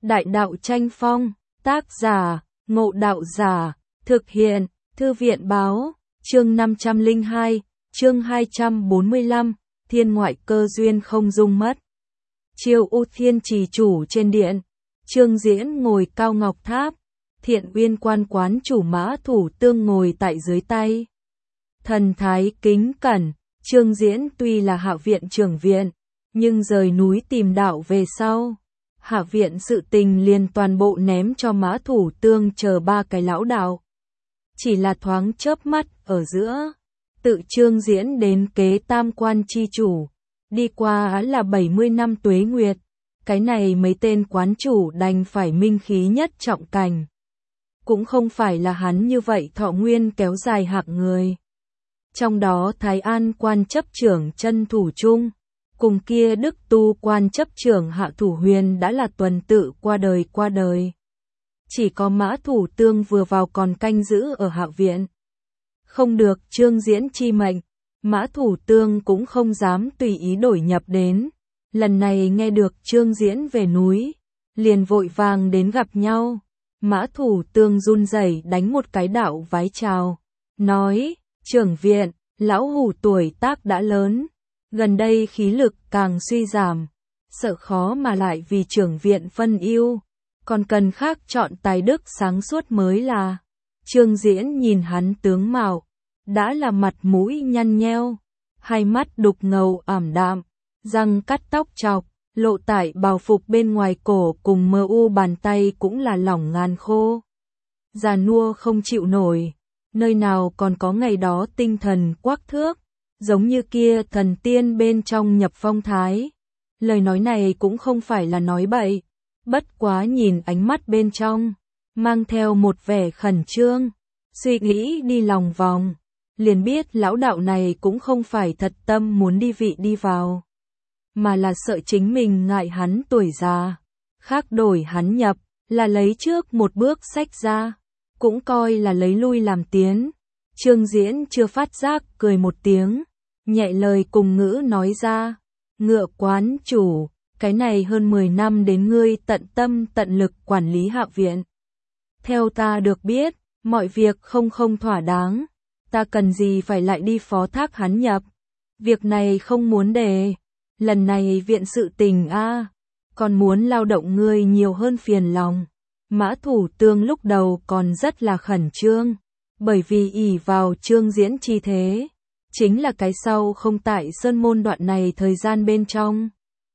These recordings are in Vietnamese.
Đại đạo tranh phong, tác giả, Ngộ Đạo Giả, thực hiện, Thư viện báo, chương 502, chương 245, thiên ngoại cơ duyên không dung mất. Chiêu U Thiên trì chủ trên điện, Trương Diễn ngồi cao ngọc tháp, Thiện Uyên quan quán chủ Mã Thủ Tương ngồi tại dưới tay. Thần thái kính cẩn, Trương Diễn tuy là hạ viện trưởng viện, nhưng rời núi tìm đạo về sau. Hạ viện sự tình liền toàn bộ ném cho Mã Thủ Tương chờ ba cái lão đạo. Chỉ là thoáng chớp mắt ở giữa, tự Trương Diễn đến kế tam quan chi chủ, đi qua là 70 năm tuế nguyệt, cái này mấy tên quán chủ đành phải minh khí nhất trọng cảnh. Cũng không phải là hắn như vậy thọ nguyên kéo dài hạng người. Trong đó Thái An quan chấp trưởng Chân Thủ Trung, cùng kia Đức Tu quan chấp trưởng Hạ Thủ Huyền đã là tuần tự qua đời. Chỉ có Mã Thủ Tương vừa vào còn canh giữ ở hạ viện. Không được Trương Diễn chi mệnh, Mã Thủ Tương cũng không dám tùy ý đổi nhập đến. Lần này nghe được Trương Diễn về núi, liền vội vàng đến gặp nhau. Mã Thủ Tương run rẩy đánh một cái đạo vái chào, nói, trưởng viện, lão hủ tuổi tác đã lớn, gần đây khí lực càng suy giảm, sợ khó mà lại vì trưởng viện phân ưu, còn cần khác chọn tài đức sáng suốt mới là. Trương Diễn nhìn hắn tướng mạo, đã là mặt mũi nhăn nheo, hai mắt đục ngầu ảm đạm, răng cắt tóc chọc, lộ tại bào phục bên ngoài cổ cùng mờ u bàn tay cũng là lỏng ngàn khô. Già nua không chịu nổi, nơi nào còn có ngày đó tinh thần quắc thước, giống như kia thần tiên bên trong nhập phong thái. Lời nói này cũng không phải là nói bậy, bất quá nhìn ánh mắt bên trong, mang theo một vẻ khẩn trương, suy nghĩ đi lòng vòng, liền biết lão đạo này cũng không phải thật tâm muốn đi vị đi vào, mà là sợ chính mình ngại hắn tuổi già, khác đổi hắn nhập, là lấy trước một bước xách ra, cũng coi là lấy lui làm tiến. Trương Diễn chưa phát giác cười một tiếng, nhẹ lời cùng ngữ nói ra, Ngựa quán chủ, cái này hơn 10 năm đến ngươi tận tâm tận lực quản lý hạ viện. Theo ta được biết, mọi việc không thỏa đáng, ta cần gì phải lại đi phó thác hắn nhập. Việc này không muốn để, lần này viện sự tình còn muốn lao động ngươi nhiều hơn phiền lòng. Mã Thủ Tương lúc đầu còn rất là khẩn trương, bởi vì ỷ vào Trương Diễn chi thế, chính là cái sau không tại sơn môn đoạn này thời gian bên trong.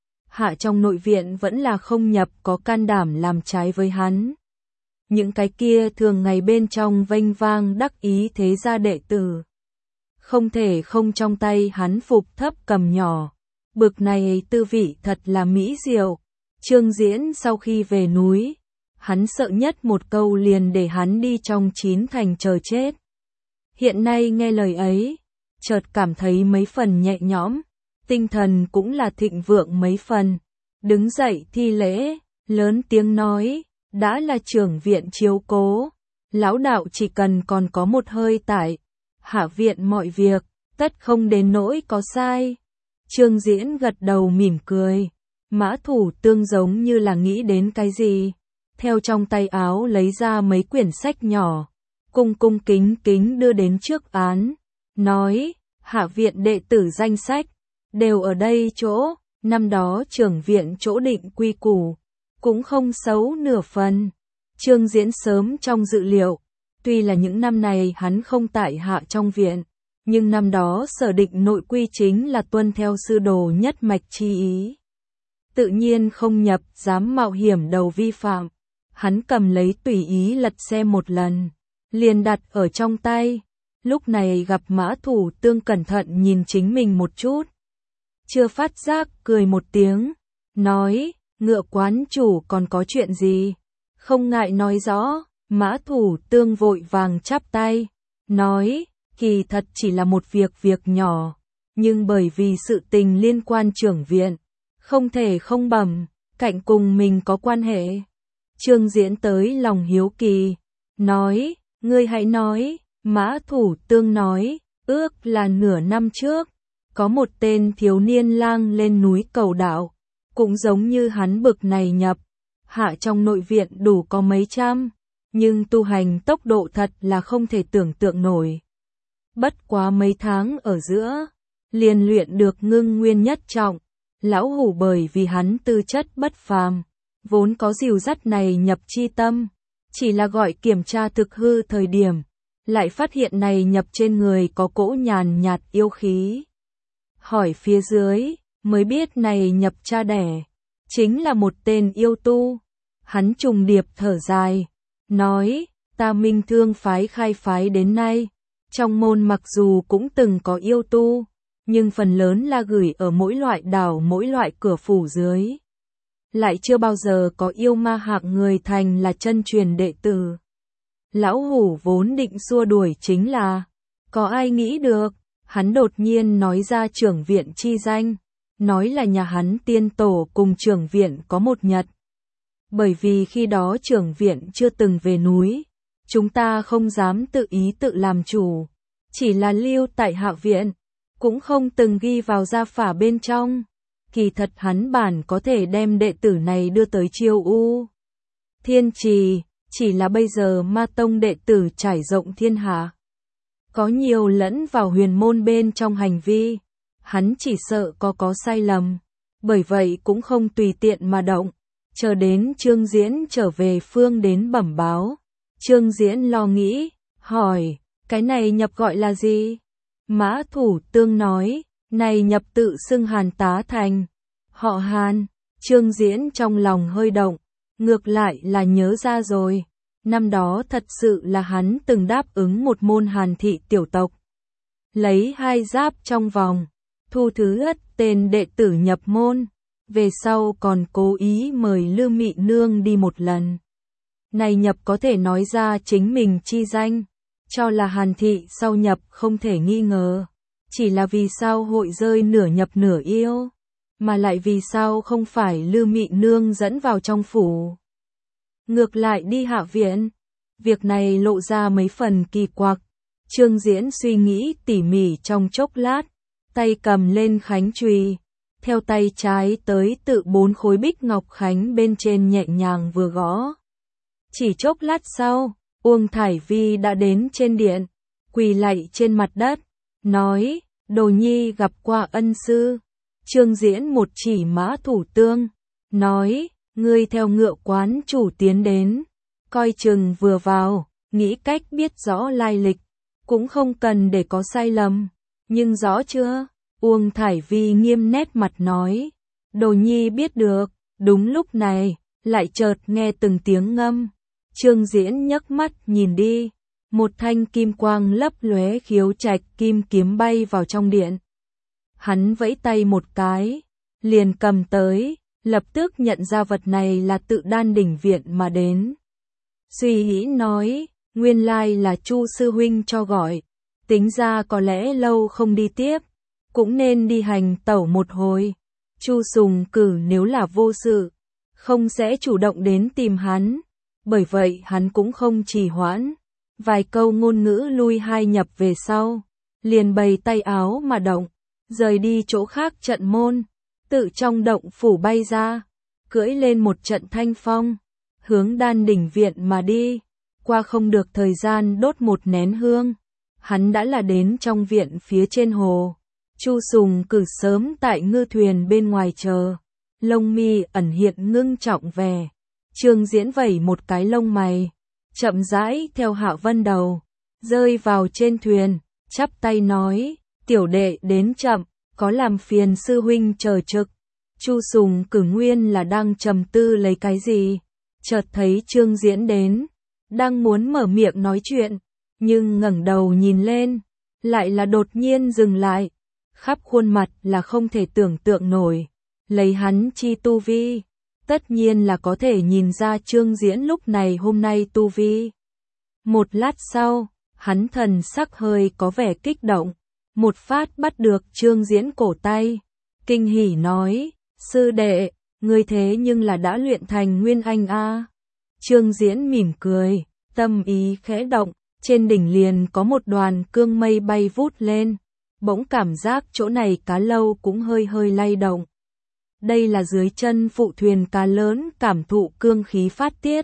Hạ trong nội viện vẫn là không nhập có can đảm làm trái với hắn. Những cái kia thường ngày bên trong vênh vang đắc ý thế gia đệ tử, không thể không trong tay hắn phục thấp cầm nhỏ. Bực này tư vị thật là mỹ diệu. Trương Diễn sau khi về núi, hắn sợ nhất một câu liền để hắn đi trong 9 thành chờ chết. Hiện nay nghe lời ấy, chợt cảm thấy mấy phần nhẹ nhõm, tinh thần cũng là thịnh vượng mấy phần. Đứng dậy thi lễ, lớn tiếng nói, đã là trưởng viện chiếu cố, lão đạo chỉ cần còn có một hơi tại hạ viện mọi việc, tất không đến nỗi có sai. Trương Diễn gật đầu mỉm cười, Mã Thủ Tương giống như là nghĩ đến cái gì, theo trong tay áo lấy ra mấy quyển sách nhỏ, cung kính đưa đến trước án, nói, hạ viện đệ tử danh sách, đều ở đây chỗ, năm đó trưởng viện chỗ định quy củ, cũng không xấu nửa phần. Trương Diễn sớm trong dự liệu, tuy là những năm này hắn không tại hạ trong viện, nhưng năm đó sở định nội quy chính là tuân theo sư đồ nhất mạch chi ý. Tự nhiên không nhập dám mạo hiểm đầu vi phạm. Hắn cầm lấy tùy ý lật xem một lần, liền đặt ở trong tay. Lúc này gặp Mã Thủ Tương cẩn thận nhìn chính mình một chút, chưa phát giác cười một tiếng, nói, Ngựa quán chủ còn có chuyện gì, không ngại nói rõ. Mã Thủ Tương vội vàng chắp tay, nói, kỳ thật chỉ là một việc nhỏ, nhưng bởi vì sự tình liên quan trưởng viện, không thể không bẩm, cạnh cùng mình có quan hệ. Trương Diễn tới lòng hiếu kỳ, nói, ngươi hãy nói. Mã Thủ Tương nói, ước là nửa năm trước, có một tên thiếu niên lang lên núi cầu đạo, cũng giống như hắn bực này nhập hạ trong nội viện đủ có mấy trăm, nhưng tu hành tốc độ thật là không thể tưởng tượng nổi. Bất quá mấy tháng ở giữa, liền luyện được ngưng nguyên nhất trọng. Lão Hủ bởi vì hắn tư chất bất phàm, vốn có dìu dắt này nhập chi tâm, chỉ là gọi kiểm tra thực hư thời điểm, lại phát hiện này nhập trên người có cỗ nhàn nhạt yêu khí. Hỏi phía dưới, mới biết này nhập cha đẻ, chính là một tên yêu tu. Hắn trùng điệp thở dài, nói, ta Minh Thương phái khai phái đến nay, trong môn mặc dù cũng từng có yêu tu, nhưng phần lớn là gửi ở mỗi loại đảo mỗi loại cửa phủ dưới. Lại chưa bao giờ có yêu ma hạng người thành là chân truyền đệ tử. Lão Hủ vốn định xua đuổi chính là, có ai nghĩ được, hắn đột nhiên nói ra trưởng viện chi danh, nói là nhà hắn tiên tổ cùng trưởng viện có một nhật. Bởi vì khi đó trưởng viện chưa từng về núi, chúng ta không dám tự ý tự làm chủ, chỉ là lưu tại hạ viện, cũng không từng ghi vào gia phả bên trong. Kỳ thật hắn bản có thể đem đệ tử này đưa tới Chiêu U Thiên Trì, chỉ là bây giờ ma tông đệ tử trải rộng thiên hạ, có nhiều lẫn vào huyền môn bên trong hành vi, hắn chỉ sợ có sai lầm, bởi vậy cũng không tùy tiện mà động, chờ đến Trương Diễn trở về phương đến bẩm báo. Trương Diễn lo nghĩ, hỏi, cái này nhập gọi là gì? Mã Thủ Tương nói, này nhập tự xưng Hàn tá thành. Họ Hàn. Trương Diễn trong lòng hơi động, ngược lại là nhớ ra rồi. Năm đó thật sự là hắn từng đáp ứng một môn Hàn thị tiểu tộc. Lấy 2 giáp trong vòng, thu thứ ất tên đệ tử nhập môn. Về sau còn cố ý mời Lư Mị Nương đi một lần. Này nhập có thể nói ra chính mình chi danh, cho là Hàn thị sau nhập không thể nghi ngờ. Chỉ là vì sao hội rơi nửa nhập nửa yêu, mà lại vì sao không phải Lư Mị Nương dẫn vào trong phủ, ngược lại đi hạ viện. Việc này lộ ra mấy phần kỳ quặc. Trương Diễn suy nghĩ tỉ mỉ trong chốc lát, tay cầm lên khánh chùy, theo tay trái tới tự 4 khối bích ngọc khánh bên trên nhẹ nhàng vừa gõ. Chỉ chốc lát sau, Uông Thải Vi đã đến trên điện, quỳ lạy trên mặt đất, nói, Đồ Nhi gặp qua ân sư. Trương Diễn một chỉ Mã Thủ Tương, nói, ngươi theo ngựa quán chủ tiến đến, coi chừng vừa vào, nghĩ cách biết rõ lai lịch, cũng không cần để có sai lầm, nhưng rõ chưa? Uông Thải Vi nghiêm nét mặt nói, Đồ Nhi biết được. Đúng lúc này, lại chợt nghe từng tiếng ngâm. Trương Diễn nhấc mắt nhìn đi, một thanh kim quang lấp lóe khiếu trạch kim kiếm bay vào trong điện. Hắn vẫy tay một cái, liền cầm tới, lập tức nhận ra vật này là tự Đan Đỉnh viện mà đến. Suy nghĩ nói, nguyên lai là Chu sư huynh cho gọi, tính ra có lẽ lâu không đi tiếp, cũng nên đi hành tẩu một hồi. Chu Sùng Cử nếu là vô sự, không sẽ chủ động đến tìm hắn, bởi vậy hắn cũng không trì hoãn. Vài câu ngôn ngữ lui 2 nhập về sau, liền bày tay áo mà động, rời đi chỗ khác trận môn, tự trong động phủ bay ra, cưỡi lên một trận thanh phong, hướng Đan Đỉnh viện mà đi. Qua không được thời gian đốt một nén hương, hắn đã là đến trong viện phía trên hồ. Chu Sùng Cử sớm tại ngư thuyền bên ngoài chờ, lông mi ẩn hiện ngưng trọng vẻ. Trương Diễn vẩy một cái lông mày, chậm rãi theo Hạ Vân đầu, rơi vào trên thuyền, chắp tay nói, tiểu đệ đến chậm, có làm phiền sư huynh chờ trực. Chu Sùng Cử nguyên là đang trầm tư lấy cái gì, chợt thấy Trương Diễn đến, đang muốn mở miệng nói chuyện, nhưng ngẩng đầu nhìn lên, lại là đột nhiên dừng lại, khắp khuôn mặt là không thể tưởng tượng nổi, lấy hắn chi tu vi, tất nhiên là có thể nhìn ra Trương Diễn lúc này hôm nay tu vi. Một lát sau, hắn thần sắc hơi có vẻ kích động, một phát bắt được Trương Diễn cổ tay, kinh hỉ nói, sư đệ, ngươi thế nhưng là đã luyện thành Nguyên Anh a. Trương Diễn mỉm cười, tâm ý khẽ động, trên đỉnh liền có một đoàn cương mây bay vút lên, bỗng cảm giác chỗ này cá lâu cũng hơi hơi lay động. đây là dưới chân phụ thuyền cá lớn cảm thụ cương khí phát tiết.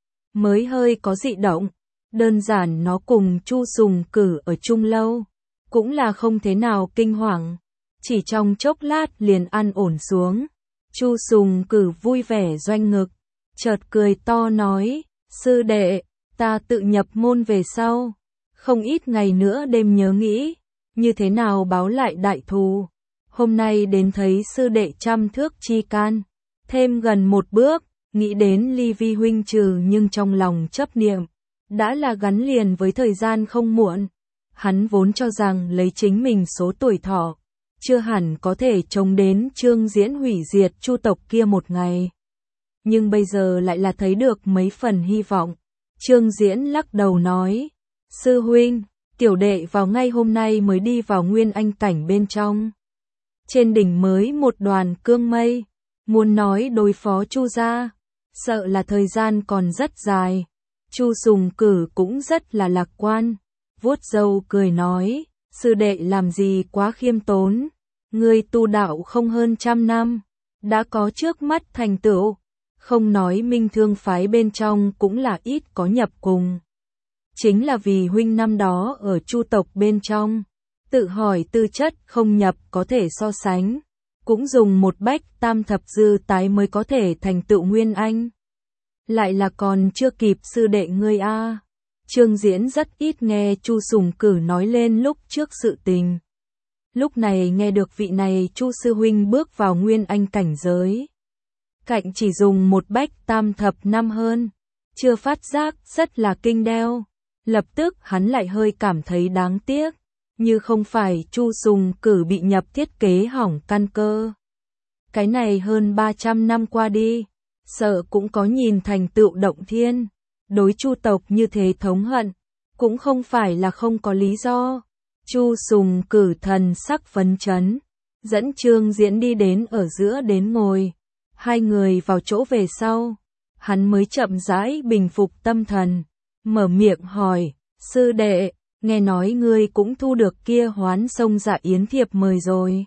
Mới hơi có dị động, đơn giản nó cùng Chu Sùng Cử ở chung lâu, cũng là không thế nào kinh hoàng, chỉ trong chốc lát liền an ổn xuống. Chu Sùng Cử vui vẻ doanh ngực, chợt cười to nói, sư đệ, ta tự nhập môn về sau, không ít ngày nữa đêm nhớ nghĩ, như thế nào báo lại đại thù. Hôm nay đến thấy sư đệ trăm thước chi can, thêm gần một bước, nghĩ đến ly vi huynh trừ nhưng trong lòng chấp niệm, đã là gắn liền với thời gian không muộn. Hắn vốn cho rằng lấy chính mình số tuổi thọ, chưa hẳn có thể chống đến Trương Diễn hủy diệt Chu tộc kia một ngày. Nhưng bây giờ lại là thấy được mấy phần hy vọng. Trương Diễn lắc đầu nói, sư huynh, tiểu đệ vào ngay hôm nay mới đi vào nguyên anh cảnh bên trong. Trên đỉnh mới một đoàn cương mây, muốn nói đối phó Chu gia, sợ là thời gian còn rất dài. Chu Sùng Cử cũng rất là lạc quan, vuốt râu cười nói, sư đệ làm gì quá khiêm tốn, ngươi tu đạo không hơn 100 năm, đã có trước mắt thành tựu, không nói Minh Thương phái bên trong cũng là ít có nhập cùng. Chính là vì huynh năm đó ở Chu tộc bên trong, tự hỏi tư chất không nhập có thể so sánh, cũng dùng một bách tam thập dư tái mới có thể thành tựu nguyên anh. Lại là còn chưa kịp sư đệ ngươi a. Trương Diễn rất ít nghe Chu Sùng Cử nói lên lúc trước sự tình. Lúc này nghe được vị này Chu sư huynh bước vào nguyên anh cảnh giới. Cạnh chỉ dùng một bách tam thập năm hơn, chưa phát giác rất là kinh đeo. Lập tức hắn lại hơi cảm thấy đáng tiếc, như không phải Chu Sùng Cử bị nhập thiết kế hỏng căn cơ. Cái này hơn 300 năm qua đi, sợ cũng có nhìn thành tựu động thiên, đối Chu tộc như thế thống hận, cũng không phải là không có lý do. Chu Sùng Cử thần sắc phấn chấn, dẫn Trương Diễn đi đến ở giữa đến ngồi, hai người vào chỗ về sau, hắn mới chậm rãi bình phục tâm thần, mở miệng hỏi, sư đệ, nghe nói ngươi cũng thu được kia Hoán Sông Dạ Yến thiệp mời rồi.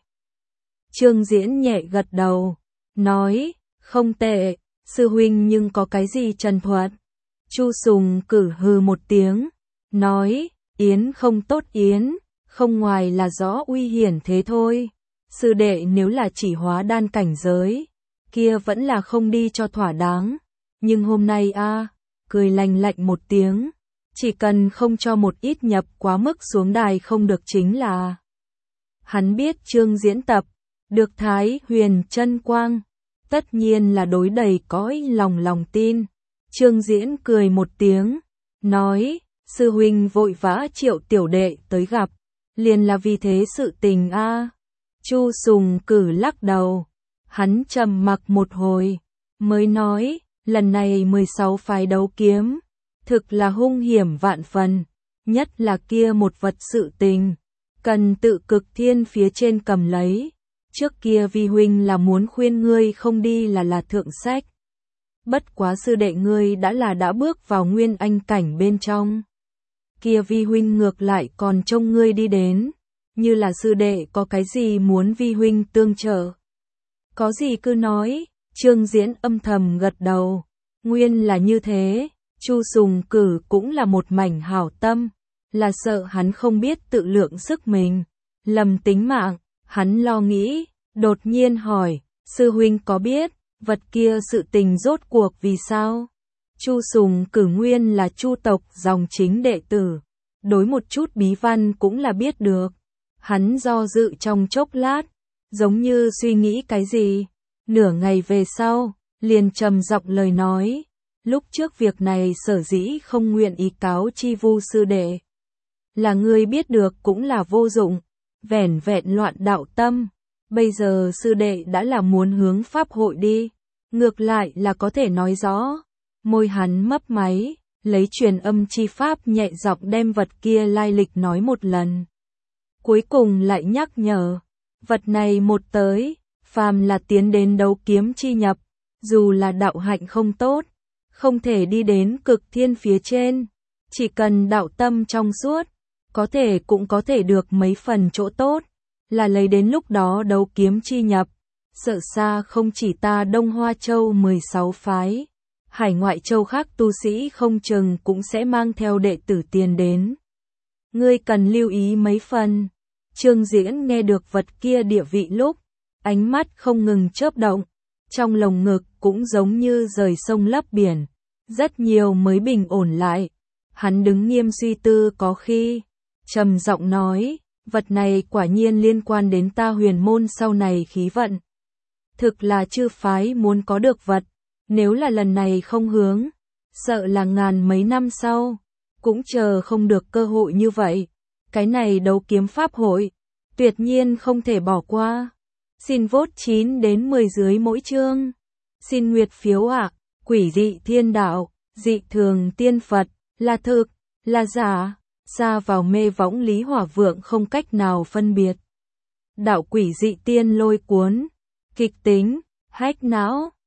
Trương Diễn nhẹ gật đầu, nói, không tệ, sư huynh nhưng có cái gì trần thuật? Chu Sùng Cử hừ một tiếng, nói, yến không tốt yến, không ngoài là rõ uy hiển thế thôi. Sư đệ nếu là chỉ hóa đan cảnh giới, kia vẫn là không đi cho thỏa đáng. Nhưng hôm nay cười lành lạnh một tiếng, chỉ cần không cho một ít nhập quá mức xuống đài không được chính là. Hắn biết Trương Diễn tập, được Thái Huyền chân quang, tất nhiên là đối đầy cõi lòng tin. Trương Diễn cười một tiếng, nói, sư huynh vội vã triệu tiểu đệ tới gặp, liền là vì thế sự tình a. Chu Sùng Cử lắc đầu, hắn trầm mặc một hồi, mới nói, lần này 16 phái đấu kiếm, thực là hung hiểm vạn phần, nhất là kia một vật sự tình, cần tự cực thiên phía trên cầm lấy. Trước kia vi huynh là muốn khuyên ngươi không đi là thượng sách. Bất quá sư đệ ngươi đã bước vào nguyên anh cảnh bên trong. Kia vi huynh ngược lại còn trông ngươi đi đến, như là sư đệ có cái gì muốn vi huynh tương trợ. Có gì cứ nói, Trương Diễn âm thầm gật đầu, nguyên là như thế, Chu Sùng Cử cũng là một mảnh hảo tâm, là sợ hắn không biết tự lượng sức mình, lầm tính mạng, hắn lo nghĩ, đột nhiên hỏi, sư huynh có biết, vật kia sự tình rốt cuộc vì sao? Chu Sùng Cử nguyên là Chu tộc dòng chính đệ tử, đối một chút bí văn cũng là biết được. Hắn do dự trong chốc lát, giống như suy nghĩ cái gì, nửa ngày về sau, liền trầm giọng lời nói, lúc trước việc này sở dĩ không nguyện ý cáo chi Vu sư đệ, là ngươi biết được cũng là vô dụng, vẻn vẹn loạn đạo tâm. Bây giờ sư đệ đã là muốn hướng pháp hội đi, ngược lại là có thể nói rõ. Môi hắn mấp máy, lấy truyền âm chi pháp nhẹ giọng đem vật kia lai lịch nói một lần. Cuối cùng lại nhắc nhở, vật này một tới, phàm là tiến đến đấu kiếm chi nhập, dù là đạo hạnh không tốt, không thể đi đến cực thiên phía trên, chỉ cần đạo tâm trong suốt, có thể cũng có thể được mấy phần chỗ tốt, là lấy đến lúc đó đấu kiếm chi nhập, Sợ xa không chỉ ta Đông Hoa Châu 16 phái, hải ngoại châu khác tu sĩ không chừng cũng sẽ mang theo đệ tử tiền đến. Ngươi cần lưu ý mấy phần. Trương Diễn nghe được vật kia địa vị lúc, ánh mắt không ngừng chớp động, trong lồng ngực cũng giống như rời sông lấp biển, rất nhiều mới bình ổn lại. Hắn đứng nghiêm suy tư có khi, trầm giọng nói, vật này quả nhiên liên quan đến ta huyền môn sau này khí vận. Thực là chư phái muốn có được vật, nếu là lần này không hướng, sợ là ngàn mấy năm sau, cũng chờ không được cơ hội như vậy. Cái này đấu kiếm pháp hội, tuyệt nhiên không thể bỏ qua. Xin vote 9 đến 10 dưới mỗi chương. Xin nguyệt phiếu ạ. Quỷ dị thiên đạo, dị thường tiên Phật, là thực, là giả, xa vào mê võng Lý Hỏa Vượng không cách nào phân biệt. Đạo quỷ dị tiên lôi cuốn, kịch tính, hách não.